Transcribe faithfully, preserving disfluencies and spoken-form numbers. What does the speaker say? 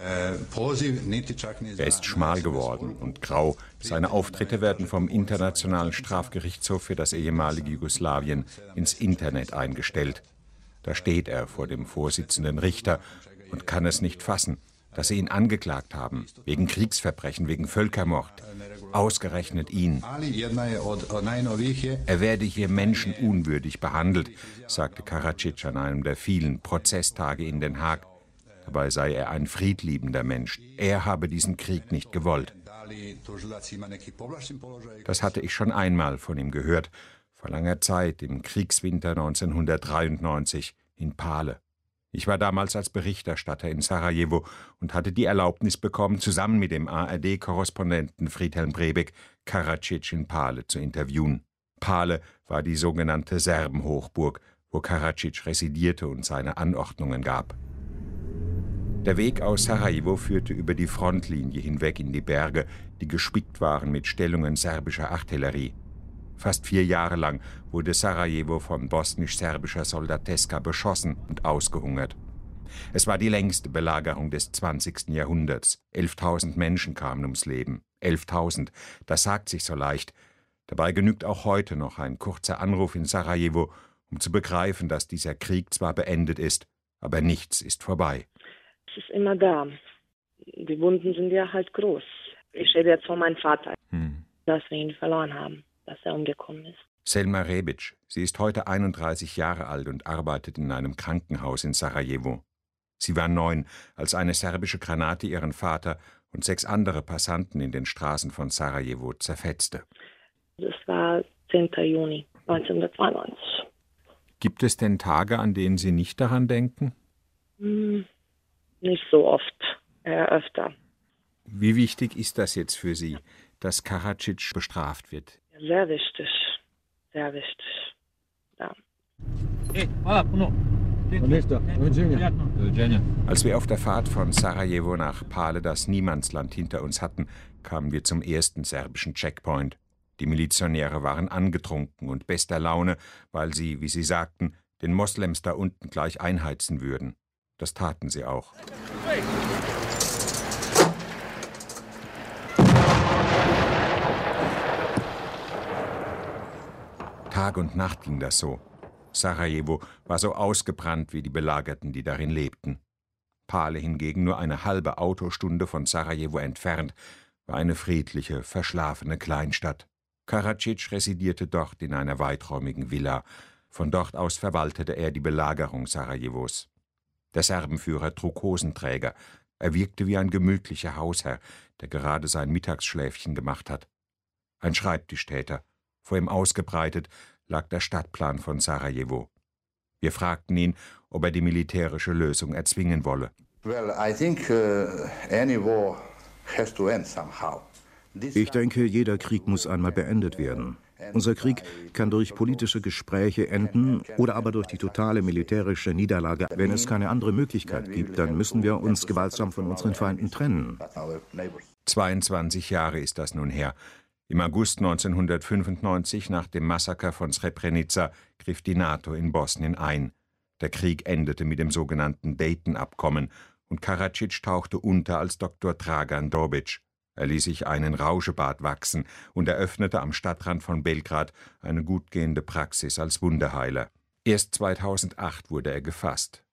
Er ist schmal geworden und grau. Seine Auftritte werden vom Internationalen Strafgerichtshof für das ehemalige Jugoslawien ins Internet eingestellt. Da steht er vor dem Vorsitzenden Richter und kann es nicht fassen, dass sie ihn angeklagt haben, wegen Kriegsverbrechen, wegen Völkermord. Ausgerechnet ihn. Er werde hier menschenunwürdig behandelt, sagte Karadzic an einem der vielen Prozesstage in Den Haag. Dabei sei er ein friedliebender Mensch. Er habe diesen Krieg nicht gewollt. Das hatte ich schon einmal von ihm gehört, vor langer Zeit, im Kriegswinter neunzehnhundertdreiundneunzig in Pale. Ich war damals als Berichterstatter in Sarajevo und hatte die Erlaubnis bekommen, zusammen mit dem A R D-Korrespondenten Friedhelm Brebeck Karadzic in Pale zu interviewen. Pale war die sogenannte Serbenhochburg, wo Karadzic residierte und seine Anordnungen gab. Der Weg aus Sarajevo führte über die Frontlinie hinweg in die Berge, die gespickt waren mit Stellungen serbischer Artillerie. Fast vier Jahre lang wurde Sarajevo von bosnisch-serbischer Soldateska beschossen und ausgehungert. Es war die längste Belagerung des zwanzigsten Jahrhunderts. Elftausend Menschen kamen ums Leben. Elftausend, das sagt sich so leicht. Dabei genügt auch heute noch ein kurzer Anruf in Sarajevo, um zu begreifen, dass dieser Krieg zwar beendet ist, aber nichts ist vorbei. Es ist immer da. Die Wunden sind ja halt groß. Ich rede jetzt von meinem Vater, hm. dass wir ihn verloren haben, dass er umgekommen ist. Selma Rebic, sie ist heute einunddreißig Jahre alt und arbeitet in einem Krankenhaus in Sarajevo. Sie war neun, als eine serbische Granate ihren Vater und sechs andere Passanten in den Straßen von Sarajevo zerfetzte. Das war zehnten Juni neunzehnhundertzweiundneunzig. Gibt es denn Tage, an denen Sie nicht daran denken? Hm. Nicht so oft, eher öfter. Wie wichtig ist das jetzt für Sie, dass Karadzic bestraft wird? Sehr wichtig, sehr wichtig. Ja. Als wir auf der Fahrt von Sarajevo nach Pale das Niemandsland hinter uns hatten, kamen wir zum ersten serbischen Checkpoint. Die Milizionäre waren angetrunken und bester Laune, weil sie, wie sie sagten, den Moslems da unten gleich einheizen würden. Das taten sie auch. Tag und Nacht ging das so. Sarajevo war so ausgebrannt wie die Belagerten, die darin lebten. Pale hingegen, nur eine halbe Autostunde von Sarajevo entfernt, war eine friedliche, verschlafene Kleinstadt. Karadzic residierte dort in einer weiträumigen Villa. Von dort aus verwaltete er die Belagerung Sarajevos. Der Serbenführer trug Hosenträger. Er wirkte wie ein gemütlicher Hausherr, der gerade sein Mittagsschläfchen gemacht hat. Ein Schreibtischtäter. Vor ihm ausgebreitet lag der Stadtplan von Sarajevo. Wir fragten ihn, ob er die militärische Lösung erzwingen wolle. Well, I think uh, any war has to end somehow. Ich denke, jeder Krieg muss einmal beendet werden. Unser Krieg kann durch politische Gespräche enden oder aber durch die totale militärische Niederlage. Wenn es keine andere Möglichkeit gibt, dann müssen wir uns gewaltsam von unseren Feinden trennen. zweiundzwanzig Jahre ist das nun her. Im August neunzehnhundertfünfundneunzig, nach dem Massaker von Srebrenica, griff die NATO in Bosnien ein. Der Krieg endete mit dem sogenannten Dayton-Abkommen und Karadzic tauchte unter als Doktor Dragan Dobic. Er ließ sich einen Rauschebart wachsen und eröffnete am Stadtrand von Belgrad eine gutgehende Praxis als Wunderheiler. Erst zweitausendacht wurde er gefasst.